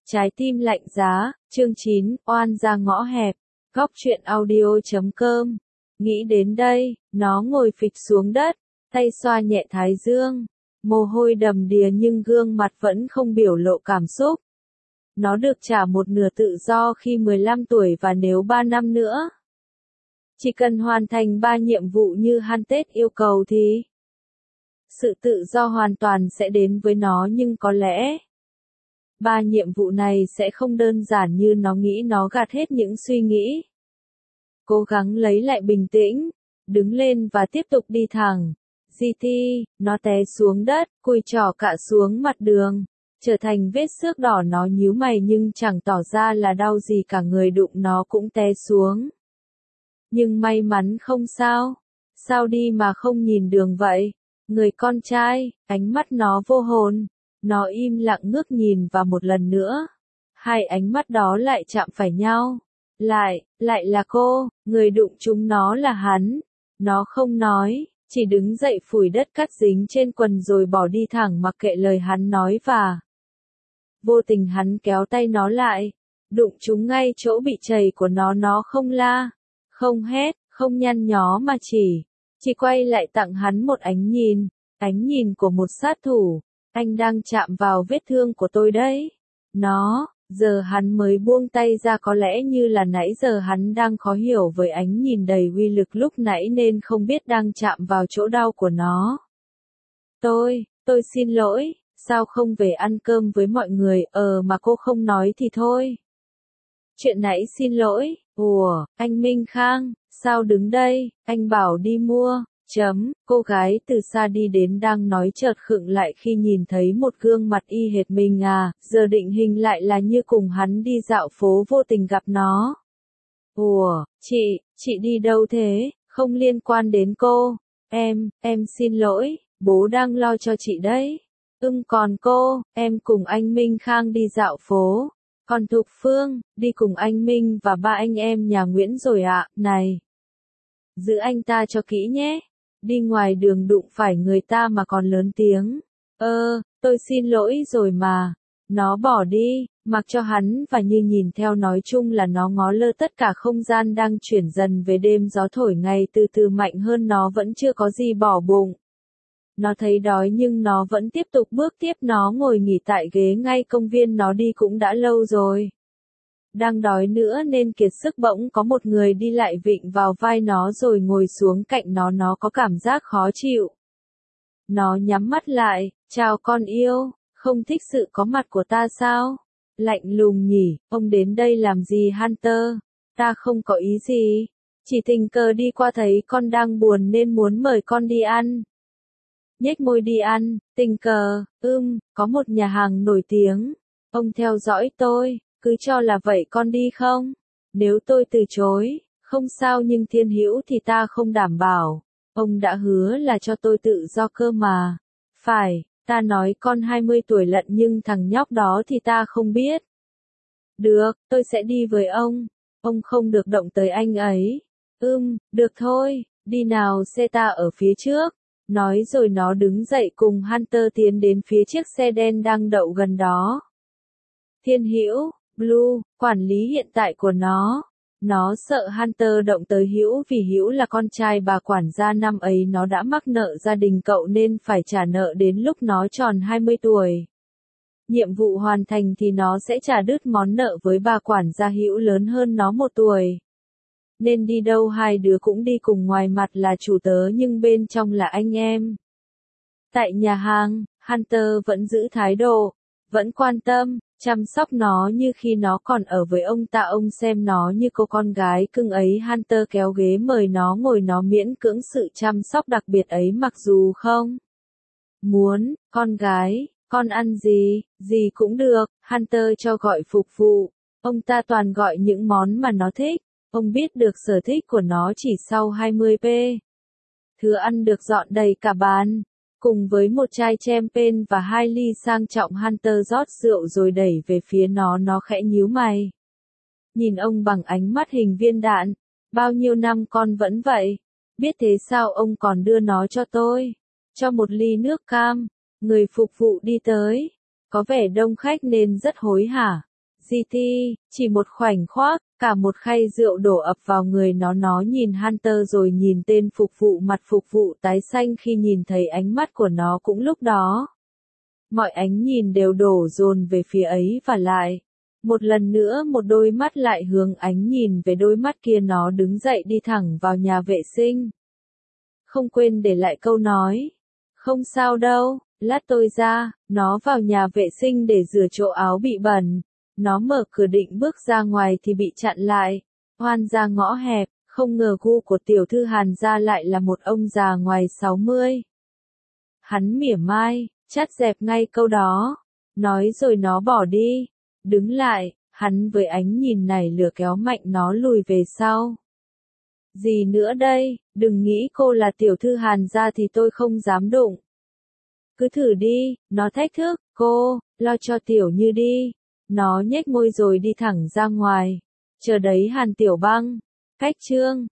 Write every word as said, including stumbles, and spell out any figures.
Trái tim lạnh giá, chương chín, oan ra ngõ hẹp, góc truyện audio chấm com. Nghĩ đến đây, nó ngồi phịch xuống đất, tay xoa nhẹ thái dương, mồ hôi đầm đìa nhưng gương mặt vẫn không biểu lộ cảm xúc. Nó được trả một nửa tự do khi mười lăm tuổi và nếu ba năm nữa, chỉ cần hoàn thành ba nhiệm vụ như Hunted yêu cầu thì sự tự do hoàn toàn sẽ đến với nó, nhưng có lẽ ba nhiệm vụ này sẽ không đơn giản như nó nghĩ. Nó gạt hết những suy nghĩ, cố gắng lấy lại bình tĩnh, đứng lên và tiếp tục đi thẳng. giê tê, nó té xuống đất, cùi trỏ cạ xuống mặt đường, trở thành vết xước đỏ. Nó nhíu mày nhưng chẳng tỏ ra là đau gì cả, người đụng nó cũng té xuống. Nhưng may mắn không sao. Sao đi mà không nhìn đường vậy? Người con trai, ánh mắt nó vô hồn. Nó im lặng ngước nhìn và một lần nữa, hai ánh mắt đó lại chạm phải nhau. Lại, lại là cô, người đụng chúng nó là hắn. Nó không nói, chỉ đứng dậy phủi đất cát dính trên quần rồi bỏ đi thẳng mặc kệ lời hắn nói, và vô tình hắn kéo tay nó lại, đụng chúng ngay chỗ bị chảy của nó. Nó không la, không hét, không nhăn nhó mà chỉ, chỉ quay lại tặng hắn một ánh nhìn, ánh nhìn của một sát thủ. Anh đang chạm vào vết thương của tôi đấy. Nó, giờ hắn mới buông tay ra, có lẽ như là nãy giờ hắn đang khó hiểu với ánh nhìn đầy uy lực lúc nãy nên không biết đang chạm vào chỗ đau của nó. Tôi, tôi xin lỗi, sao không về ăn cơm với mọi người? Ờ mà cô không nói thì thôi. Chuyện nãy xin lỗi. Ủa, anh Minh Khang, sao đứng đây? Anh bảo đi mua. Chấm, cô gái từ xa đi đến đang nói chợt khựng lại khi nhìn thấy một gương mặt y hệt mình. À, giờ định hình lại là như cùng hắn đi dạo phố vô tình gặp nó. Ủa, chị, chị đi đâu thế? Không liên quan đến cô. Em, em xin lỗi, bố đang lo cho chị đấy. Ưng còn cô, em cùng anh Minh Khang đi dạo phố. Còn Thục Phương, đi cùng anh Minh và ba anh em nhà Nguyễn rồi ạ. Này, giữ anh ta cho kỹ nhé. Đi ngoài đường đụng phải người ta mà còn lớn tiếng. Ơ, tôi xin lỗi rồi mà. Nó bỏ đi, mặc cho hắn và như nhìn theo. Nói chung là nó ngó lơ tất cả không gian đang chuyển dần về đêm. Gió thổi ngày từ từ mạnh hơn. Nó vẫn chưa có gì bỏ bụng. Nó thấy đói nhưng nó vẫn tiếp tục bước tiếp. Nó ngồi nghỉ tại ghế ngay công viên. Nó đi cũng đã lâu rồi. Đang đói nữa nên kiệt sức, bỗng có một người đi lại vịn vào vai nó rồi ngồi xuống cạnh nó. Nó có cảm giác khó chịu. Nó nhắm mắt lại. Chào con yêu, không thích sự có mặt của ta sao? Lạnh lùng nhỉ, ông đến đây làm gì Hunter? Ta không có ý gì. Chỉ tình cờ đi qua thấy con đang buồn nên muốn mời con đi ăn. Nhếch môi đi ăn, tình cờ, ưm, có một nhà hàng nổi tiếng. Ông theo dõi tôi. Cứ cho là vậy con đi không? Nếu tôi từ chối, không sao, nhưng Thiên Hữu thì ta không đảm bảo. Ông đã hứa là cho tôi tự do cơ mà. Phải, ta nói con hai mươi tuổi lận nhưng thằng nhóc đó thì ta không biết. Được, tôi sẽ đi với ông. Ông không được động tới anh ấy. Ừm, được thôi, đi nào, xe ta ở phía trước. Nói rồi nó đứng dậy cùng Hunter tiến đến phía chiếc xe đen đang đậu gần đó. Thiên Hữu, Blue, quản lý hiện tại của nó. Nó sợ Hunter động tới Hữu vì Hữu là con trai bà quản gia. Năm ấy nó đã mắc nợ gia đình cậu nên phải trả nợ đến lúc nó tròn hai mươi tuổi. Nhiệm vụ hoàn thành thì nó sẽ trả đứt món nợ với bà quản gia. Hữu lớn hơn nó một tuổi. Nên đi đâu hai đứa cũng đi cùng, ngoài mặt là chủ tớ nhưng bên trong là anh em. Tại nhà hàng, Hunter vẫn giữ thái độ, vẫn quan tâm, chăm sóc nó như khi nó còn ở với ông ta. Ông xem nó như cô con gái cưng ấy. Hunter kéo ghế mời nó ngồi. Nó miễn cưỡng sự chăm sóc đặc biệt ấy mặc dù không muốn. Con gái, con ăn gì, gì cũng được. Hunter cho gọi phục vụ. Ông ta toàn gọi những món mà nó thích. Ông biết được sở thích của nó chỉ sau hai mươi phút. Thứ ăn được dọn đầy cả bàn. Cùng với một chai champagne và hai ly sang trọng. Hunter rót rượu rồi đẩy về phía nó. Nó khẽ nhíu mày, nhìn ông bằng ánh mắt hình viên đạn. Bao nhiêu năm con vẫn vậy. Biết thế sao ông còn đưa nó cho tôi. Cho một ly nước cam. Người phục vụ đi tới. Có vẻ đông khách nên rất hối hả. giê tê, chỉ một khoảnh khoác, cả một khay rượu đổ ập vào người nó. Nó nhìn Hunter rồi nhìn tên phục vụ, mặt phục vụ tái xanh khi nhìn thấy ánh mắt của nó cũng lúc đó. Mọi ánh nhìn đều đổ dồn về phía ấy và lại. Một lần nữa một đôi mắt lại hướng ánh nhìn về đôi mắt kia. Nó đứng dậy đi thẳng vào nhà vệ sinh. Không quên để lại câu nói. Không sao đâu, lát tôi ra. Nó vào nhà vệ sinh để rửa chỗ áo bị bẩn. Nó mở cửa định bước ra ngoài thì bị chặn lại. Oan ra ngõ hẹp, không ngờ gu của tiểu thư Hàn gia lại là một ông già ngoài sáu mươi. Hắn mỉa mai, chắt dẹp ngay câu đó. Nói rồi nó bỏ đi. Đứng lại, hắn với ánh nhìn này lừa kéo mạnh nó lùi về sau. Gì nữa đây, đừng nghĩ cô là tiểu thư Hàn gia thì tôi không dám đụng. Cứ thử đi, nó thách thức, cô, lo cho tiểu như đi. Nó nhếch môi rồi đi thẳng ra ngoài. Chờ đấy Hàn Tiểu Băng. Cách chương